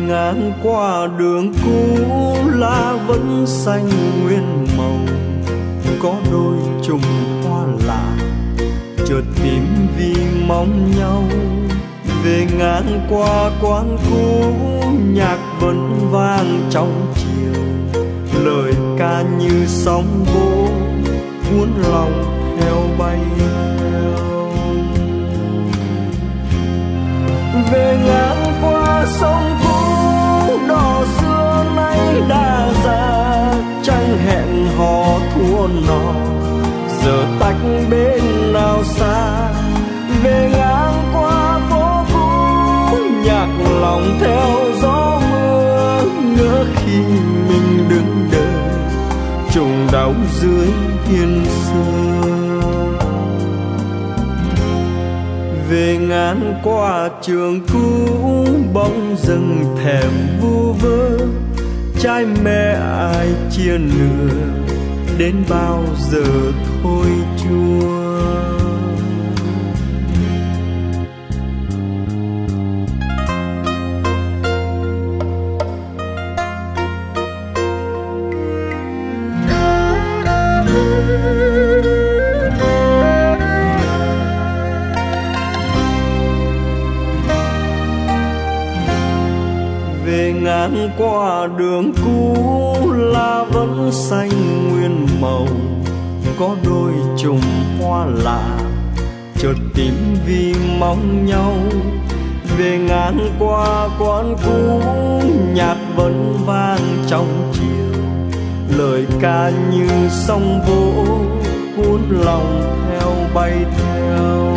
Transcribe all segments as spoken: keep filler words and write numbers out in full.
ngang qua đường cũ, lá vẫn xanh nguyên màu, có đôi chùm hoa lạ chợt tím vì mong nhau. Về ngang qua quán cũ, nhạc vẫn vang trong chiều, lời ca như sóng vỗ cuốn lòng theo bay theo. Về ngang qua sông cũ, đò xưa nay đã già, chẳng hẹn hò thua nọ, giờ tách bên nào xa. Về ngang qua phố cũ, nhạc lòng theo gió mưa, ngỡ khi mình đứng đợi trùng đau dưới hiên xưa. Về ngang qua trường cũ, bóng rừng thèm vu vơ, trai mẹ ai chia nửa, đến bao giờ thôi chua. Về ngang qua đường cũ, lá vẫn xanh nguyên màu, có đôi chùm hoa lạ chợt tím vì mong nhau. Về ngang qua quán cũ, nhạc vẫn vang trong chiều, lời ca như sóng vỗ cuốn lòng theo bay theo.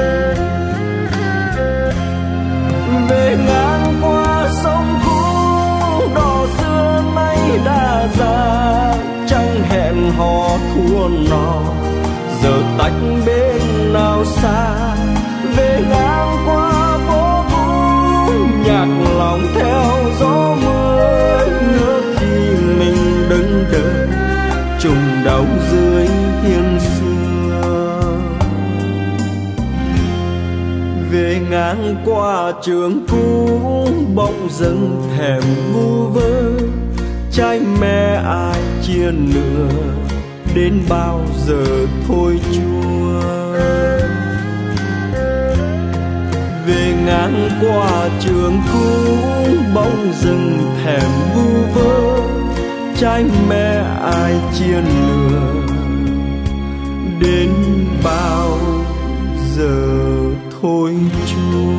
Về ngang qua sông cũ, đò xưa nay đã già, chẳng hẹn hò thua nọ, giờ tách bên nào xa. Về ngang qua phố cũ, nhạc lòng theo gió mưa, ngỡ khi mình đứng đợi trùng đau dưới hiên xưa. Về ngang qua trường cũ, bỗng dưng thèm vu vơ, trai mẹ ai chia nửa, đến bao giờ thôi chua. Về ngang qua trường cũ, bỗng dưng thèm vu vơ, trai mẹ ai chia nửa, đến bao giờ thôi chua.